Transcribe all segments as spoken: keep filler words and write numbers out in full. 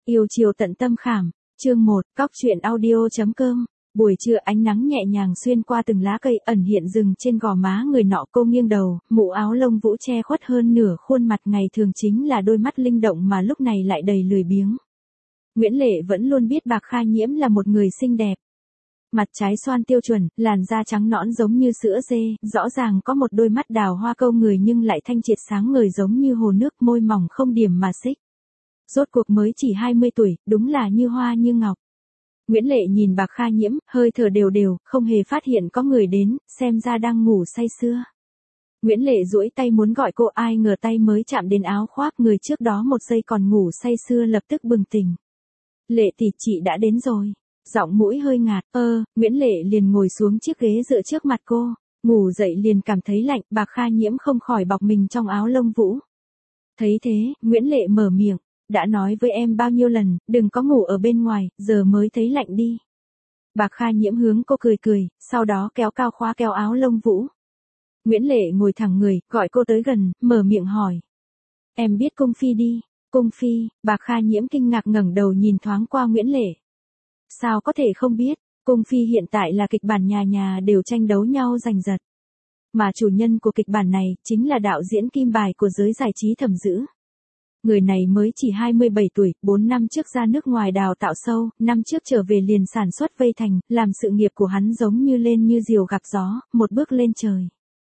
Yêu chiều tận tâm khảm, chương một, cóc truyện audio.com. Buổi trưa ánh nắng nhẹ nhàng xuyên qua từng lá cây ẩn hiện rừng trên gò má người nọ, cô nghiêng đầu, mũ áo lông vũ che khuất hơn nửa khuôn mặt ngày thường chính là đôi mắt linh động mà lúc này lại đầy lười biếng. Nguyễn Lệ vẫn luôn biết Bạc Kha Nhiễm là một người xinh đẹp. Mặt trái xoan tiêu chuẩn, làn da trắng nõn giống như sữa dê, rõ ràng có một đôi mắt đào hoa câu người nhưng lại thanh triệt sáng ngời giống như hồ nước, môi mỏng không điểm mà xích. Rốt cuộc mới chỉ hai mươi tuổi, đúng là như hoa như ngọc. Nguyễn Lệ nhìn Bạc Kha Nhiễm, hơi thở đều đều, không hề phát hiện có người đến, xem ra đang ngủ say sưa. Nguyễn Lệ duỗi tay muốn gọi cô, ai ngờ tay mới chạm đến áo khoác người trước đó một giây còn ngủ say sưa lập tức bừng tỉnh. Lệ tỷ, chị đã đến rồi. Giọng mũi hơi ngạt, ơ, Nguyễn Lệ liền ngồi xuống chiếc ghế dựa trước mặt cô, ngủ dậy liền cảm thấy lạnh, Bạc Kha Nhiễm không khỏi bọc mình trong áo lông vũ. Thấy thế, Nguyễn Lệ mở miệng, đã nói với em bao nhiêu lần, đừng có ngủ ở bên ngoài, giờ mới thấy lạnh đi. Bạc Kha Nhiễm hướng cô cười cười, sau đó kéo cao khóa kéo áo lông vũ. Nguyễn Lệ ngồi thẳng người, gọi cô tới gần, mở miệng hỏi. Em biết Cung Phi đi, Cung Phi, Bạc Kha Nhiễm kinh ngạc ngẩng đầu nhìn thoáng qua Nguyễn Lệ. Sao có thể không biết, Cung Phi hiện tại là kịch bản nhà nhà đều tranh đấu nhau giành giật. Mà chủ nhân của kịch bản này, chính là đạo diễn kim bài của giới giải trí Thẩm Dữ. Người này mới chỉ hai mươi bảy tuổi, bốn năm trước ra nước ngoài đào tạo sâu, năm trước trở về liền sản xuất Vây Thành, làm sự nghiệp của hắn giống như lên như diều gặp gió, một bước lên trời.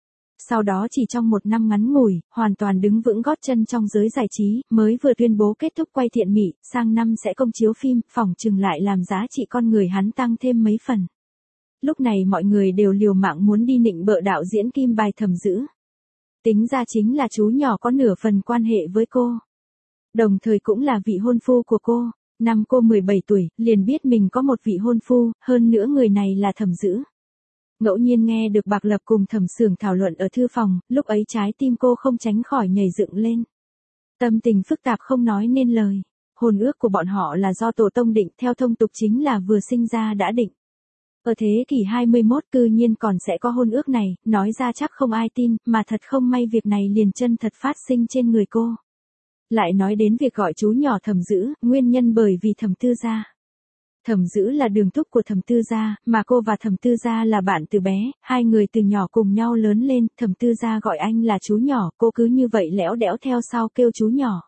Sau đó chỉ trong một năm ngắn ngủi, hoàn toàn đứng vững gót chân trong giới giải trí, mới vừa tuyên bố kết thúc quay Thiện Mỹ, sang năm sẽ công chiếu phim, phỏng chừng lại làm giá trị con người hắn tăng thêm mấy phần. Lúc này mọi người đều liều mạng muốn đi nịnh bợ đạo diễn kim bài Thẩm Dữ. Tính ra chính là chú nhỏ có nửa phần quan hệ với cô. Đồng thời cũng là vị hôn phu của cô. Năm cô mười bảy tuổi, liền biết mình có một vị hôn phu, hơn nữa người này là Thẩm Dữ. Ngẫu nhiên nghe được Bạc Lập cùng Thẩm Sưởng thảo luận ở thư phòng, lúc ấy trái tim cô không tránh khỏi nhảy dựng lên. Tâm tình phức tạp không nói nên lời. Hôn ước của bọn họ là do tổ tông định, theo thông tục chính là vừa sinh ra đã định. Ở thế kỷ hai mươi mốt cư nhiên còn sẽ có hôn ước này, nói ra chắc không ai tin, mà thật không may việc này liền chân thật phát sinh trên người cô. Lại nói đến việc gọi chú nhỏ Thẩm Dữ, nguyên nhân bởi vì Thẩm Tư Gia. Thẩm Dữ là đường thúc của Thẩm Tư Gia, mà cô và Thẩm Tư Gia là bạn từ bé, hai người từ nhỏ cùng nhau lớn lên, Thẩm Tư Gia gọi anh là chú nhỏ, cô cứ như vậy lẽo đẽo theo sau kêu chú nhỏ.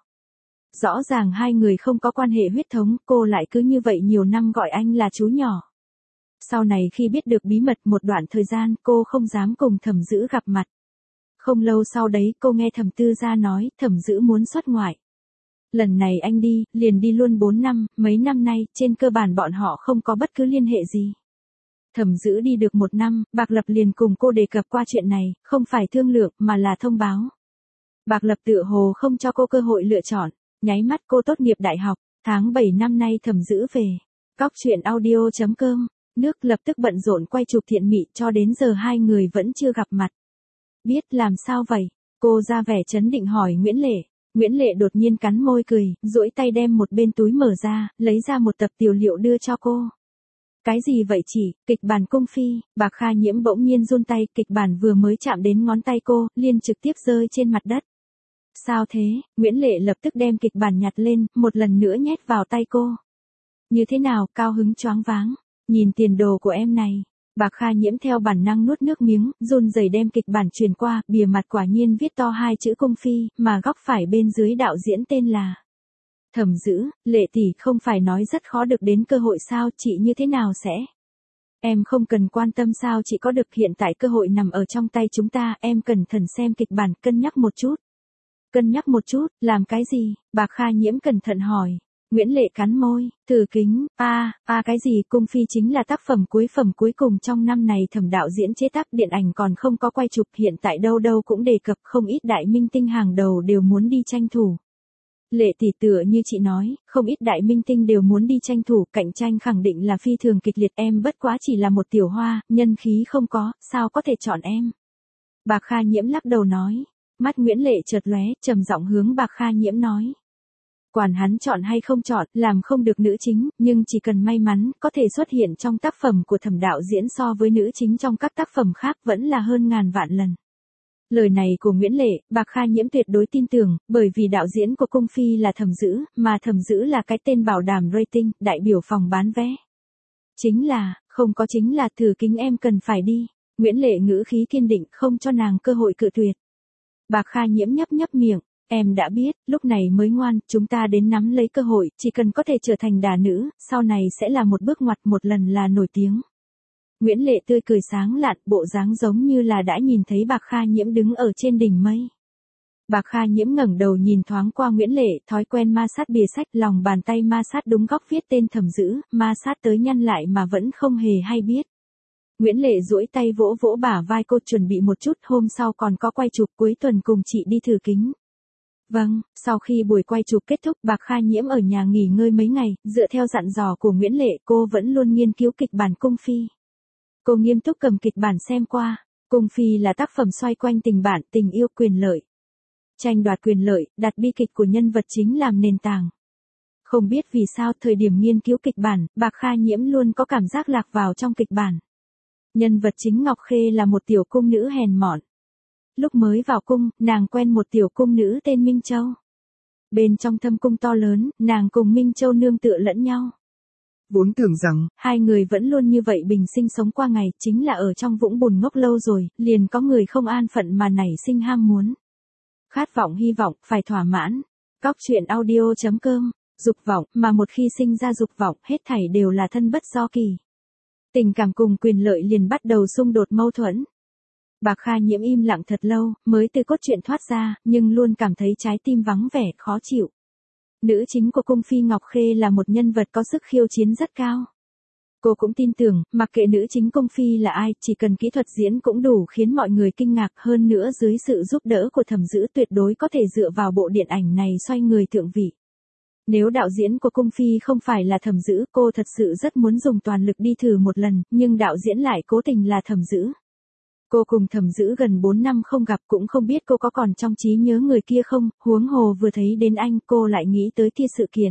Rõ ràng hai người không có quan hệ huyết thống, cô lại cứ như vậy nhiều năm gọi anh là chú nhỏ. Sau này khi biết được bí mật một đoạn thời gian, cô không dám cùng Thẩm Dữ gặp mặt. Không lâu sau đấy, cô nghe Thẩm Tư Gia nói, Thẩm Dữ muốn xuất ngoại. Lần này anh đi, liền đi luôn bốn năm, mấy năm nay, trên cơ bản bọn họ không có bất cứ liên hệ gì. Thẩm Dữ đi được một năm, Bạc Lập liền cùng cô đề cập qua chuyện này, không phải thương lượng, mà là thông báo. Bạc Lập tựa hồ không cho cô cơ hội lựa chọn, nháy mắt cô tốt nghiệp đại học, tháng bảy năm nay Thẩm Dữ về. Cóc truyện audio.com, nước lập tức bận rộn quay chụp Thiện Mỹ, cho đến giờ hai người vẫn chưa gặp mặt. Biết làm sao vậy? Cô ra vẻ trấn định hỏi Nguyễn Lệ. Nguyễn Lệ đột nhiên cắn môi cười, duỗi tay đem một bên túi mở ra, lấy ra một tập tiểu liệu đưa cho cô. Cái gì vậy chị? Kịch bản Cung Phi. Bạc Kha Nhiễm bỗng nhiên run tay, kịch bản vừa mới chạm đến ngón tay cô, liền trực tiếp rơi trên mặt đất. Sao thế? Nguyễn Lệ lập tức đem kịch bản nhặt lên, một lần nữa nhét vào tay cô. Như thế nào? Cao hứng choáng váng. Nhìn tiền đồ của em này. Bạc Kha Nhiễm theo bản năng nuốt nước miếng, run rẩy đem kịch bản truyền qua, bìa mặt quả nhiên viết to hai chữ Cung Phi, mà góc phải bên dưới đạo diễn tên là Thẩm Dữ. Lệ tỷ, không phải nói rất khó được đến cơ hội sao, chị như thế nào sẽ? Em không cần quan tâm sao chị có được, hiện tại cơ hội nằm ở trong tay chúng ta, em cẩn thận xem kịch bản, cân nhắc một chút. Cân nhắc một chút, làm cái gì? Bạc Kha Nhiễm cẩn thận hỏi. Nguyễn Lệ cắn môi, thử kính, a, à, a à cái gì, Cung Phi chính là tác phẩm cuối phẩm cuối cùng trong năm này Thẩm đạo diễn chế tác, điện ảnh còn không có quay chụp, hiện tại đâu đâu cũng đề cập, không ít đại minh tinh hàng đầu đều muốn đi tranh thủ. Lệ tỷ, tựa như chị nói, không ít đại minh tinh đều muốn đi tranh thủ, cạnh tranh khẳng định là phi thường kịch liệt, em bất quá chỉ là một tiểu hoa, nhân khí không có, sao có thể chọn em. Bạc Kha Nhiễm lắc đầu nói, mắt Nguyễn Lệ chợt lóe, trầm giọng hướng Bạc Kha Nhiễm nói. Quản hắn chọn hay không chọn, làm không được nữ chính, nhưng chỉ cần may mắn, có thể xuất hiện trong tác phẩm của Thẩm đạo diễn so với nữ chính trong các tác phẩm khác vẫn là hơn ngàn vạn lần. Lời này của Nguyễn Lệ, Bạc Kha Nhiễm tuyệt đối tin tưởng, bởi vì đạo diễn của Cung Phi là Thẩm Dữ, mà Thẩm Dữ là cái tên bảo đảm rating, đại biểu phòng bán vé. Chính là, không có chính là Thử Kính em cần phải đi. Nguyễn Lệ ngữ khí kiên định không cho nàng cơ hội cự tuyệt. Bạc Kha Nhiễm nhấp nhấp miệng, em đã biết, lúc này mới ngoan, chúng ta đến nắm lấy cơ hội, chỉ cần có thể trở thành đà nữ, sau này sẽ là một bước ngoặt một lần là nổi tiếng. Nguyễn Lệ tươi cười sáng lạn, bộ dáng giống như là đã nhìn thấy Bạc Kha Nhiễm đứng ở trên đỉnh mây. Bạc Kha Nhiễm ngẩng đầu nhìn thoáng qua Nguyễn Lệ, thói quen ma sát bìa sách, lòng bàn tay ma sát đúng góc viết tên Thẩm Dữ, ma sát tới nhăn lại mà vẫn không hề hay biết. Nguyễn Lệ duỗi tay vỗ vỗ bả vai cô, chuẩn bị một chút, hôm sau còn có quay chụp, cuối tuần cùng chị đi thử kính. Vâng, sau khi buổi quay chụp kết thúc, Bạc Kha Nhiễm ở nhà nghỉ ngơi mấy ngày, dựa theo dặn dò của Nguyễn Lệ, cô vẫn luôn nghiên cứu kịch bản Cung Phi. Cô nghiêm túc cầm kịch bản xem qua. Cung Phi là tác phẩm xoay quanh tình bạn, tình yêu, quyền lợi. Tranh đoạt quyền lợi, đặt bi kịch của nhân vật chính làm nền tảng. Không biết vì sao thời điểm nghiên cứu kịch bản, Bạc Kha Nhiễm luôn có cảm giác lạc vào trong kịch bản. Nhân vật chính Ngọc Khê là một tiểu cung nữ hèn mọn. Lúc mới vào cung, nàng quen một tiểu cung nữ tên Minh Châu. Bên trong thâm cung to lớn, nàng cùng Minh Châu nương tựa lẫn nhau. Vốn tưởng rằng, hai người vẫn luôn như vậy bình sinh sống qua ngày, chính là ở trong vũng bùn ngốc lâu rồi, liền có người không an phận mà nảy sinh ham muốn. Khát vọng hy vọng, phải thỏa mãn. Cóc truyện audio chấm com, dục vọng, mà một khi sinh ra dục vọng, hết thảy đều là thân bất do kỳ. Tình cảm cùng quyền lợi liền bắt đầu xung đột mâu thuẫn. Bạc Kha Nhiễm im lặng thật lâu, mới từ cốt truyện thoát ra, nhưng luôn cảm thấy trái tim vắng vẻ, khó chịu. Nữ chính của Cung Phi Ngọc Khê là một nhân vật có sức khiêu chiến rất cao. Cô cũng tin tưởng, mặc kệ nữ chính Cung Phi là ai, chỉ cần kỹ thuật diễn cũng đủ khiến mọi người kinh ngạc, hơn nữa dưới sự giúp đỡ của Thẩm Dữ tuyệt đối có thể dựa vào bộ điện ảnh này xoay người thượng vị. Nếu đạo diễn của Cung Phi không phải là Thẩm Dữ, cô thật sự rất muốn dùng toàn lực đi thử một lần, nhưng đạo diễn lại cố tình là Thẩm Dữ. Cô cùng Thẩm Dữ gần bốn năm không gặp, cũng không biết cô có còn trong trí nhớ người kia không, huống hồ vừa thấy đến anh cô lại nghĩ tới kia sự kiện.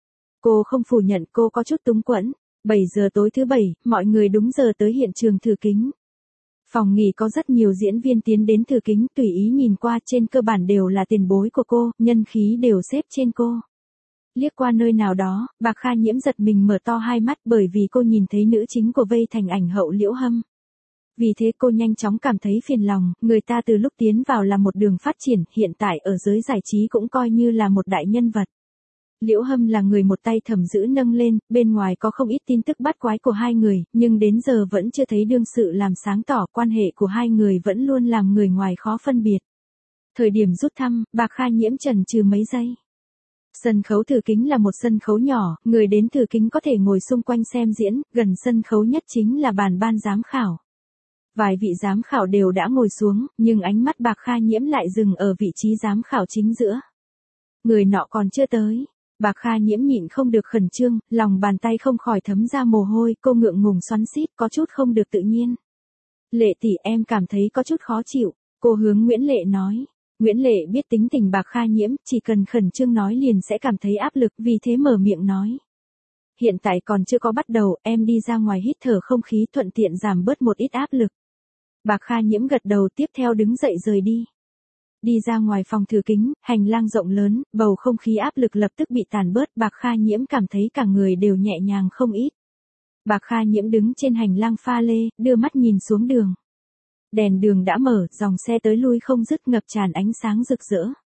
Cô không phủ nhận cô có chút túng quẫn. bảy giờ tối thứ bảy, mọi người đúng giờ tới hiện trường thử kính. Phòng nghỉ có rất nhiều diễn viên tiến đến thử kính, tùy ý nhìn qua, trên cơ bản đều là tiền bối của cô, nhân khí đều xếp trên cô. Liếc qua nơi nào đó, Bạc Kha Nhiễm giật mình mở to hai mắt bởi vì cô nhìn thấy nữ chính của vây thành ảnh hậu Liễu Hâm. Vì thế cô nhanh chóng cảm thấy phiền lòng, người ta từ lúc tiến vào là một đường phát triển, hiện tại ở giới giải trí cũng coi như là một đại nhân vật. Liễu Hâm là người một tay Thẩm Dữ nâng lên, bên ngoài có không ít tin tức bắt quái của hai người, nhưng đến giờ vẫn chưa thấy đương sự làm sáng tỏ, quan hệ của hai người vẫn luôn làm người ngoài khó phân biệt. Thời điểm rút thăm, Bạc Kha Nhiễm chần chừ mấy giây. Sân khấu thử kính là một sân khấu nhỏ, người đến thử kính có thể ngồi xung quanh xem diễn, gần sân khấu nhất chính là bàn ban giám khảo. Vài vị giám khảo đều đã ngồi xuống, nhưng ánh mắt Bạc Kha Nhiễm lại dừng ở vị trí giám khảo chính giữa. Người nọ còn chưa tới. Bạc Kha Nhiễm nhịn không được khẩn trương, lòng bàn tay không khỏi thấm ra mồ hôi, cô ngượng ngùng xoắn xít, có chút không được tự nhiên. Lệ tỷ, em cảm thấy có chút khó chịu, cô hướng Nguyễn Lệ nói. Nguyễn Lệ biết tính tình Bạc Kha Nhiễm, chỉ cần khẩn trương nói liền sẽ cảm thấy áp lực, vì thế mở miệng nói. Hiện tại còn chưa có bắt đầu, em đi ra ngoài hít thở không khí, thuận tiện giảm bớt một ít áp lực. Bạc Kha Nhiễm gật đầu, tiếp theo đứng dậy rời đi. Đi ra ngoài phòng thử kính, hành lang rộng lớn, bầu không khí áp lực lập tức bị tàn bớt, Bạc Kha Nhiễm cảm thấy cả người đều nhẹ nhàng không ít. Bạc Kha Nhiễm đứng trên hành lang pha lê, đưa mắt nhìn xuống đường. Đèn đường đã mở, dòng xe tới lui không dứt, ngập tràn ánh sáng rực rỡ.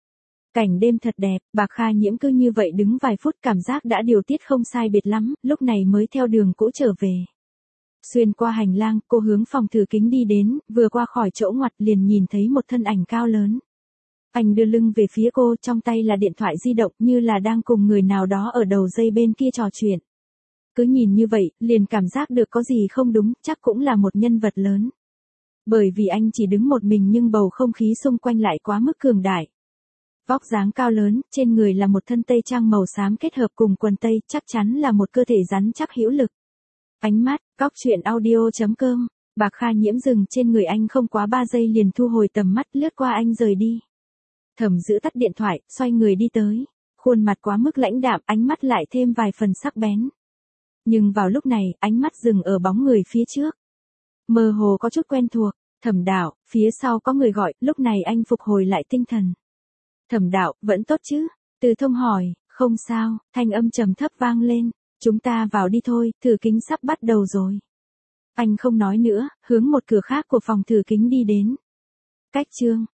Cảnh đêm thật đẹp, Bạc Kha Nhiễm cứ như vậy đứng vài phút, cảm giác đã điều tiết không sai biệt lắm, lúc này mới theo đường cũ trở về. Xuyên qua hành lang, cô hướng phòng thử kính đi đến, vừa qua khỏi chỗ ngoặt liền nhìn thấy một thân ảnh cao lớn. Anh đưa lưng về phía cô, trong tay là điện thoại di động, như là đang cùng người nào đó ở đầu dây bên kia trò chuyện. Cứ nhìn như vậy, liền cảm giác được có gì không đúng, chắc cũng là một nhân vật lớn. Bởi vì anh chỉ đứng một mình nhưng bầu không khí xung quanh lại quá mức cường đại. Vóc dáng cao lớn, trên người là một thân tây trang màu xám kết hợp cùng quần tây, chắc chắn là một cơ thể rắn chắc hữu lực. Ánh mắt, cóc truyện audio chấm com, Bạc Kha Nhiễm dừng trên người anh không quá ba giây liền thu hồi tầm mắt, lướt qua anh rời đi. Thẩm Dữ tắt điện thoại, xoay người đi tới. Khuôn mặt quá mức lãnh đạm, ánh mắt lại thêm vài phần sắc bén. Nhưng vào lúc này, ánh mắt dừng ở bóng người phía trước. Mơ hồ có chút quen thuộc, Thẩm đạo, phía sau có người gọi, lúc này anh phục hồi lại tinh thần. Thẩm đạo, vẫn tốt chứ? Từ Thông hỏi, không sao, thanh âm trầm thấp vang lên, chúng ta vào đi thôi, thử kính sắp bắt đầu rồi. Anh không nói nữa, hướng một cửa khác của phòng thử kính đi đến. Cách chương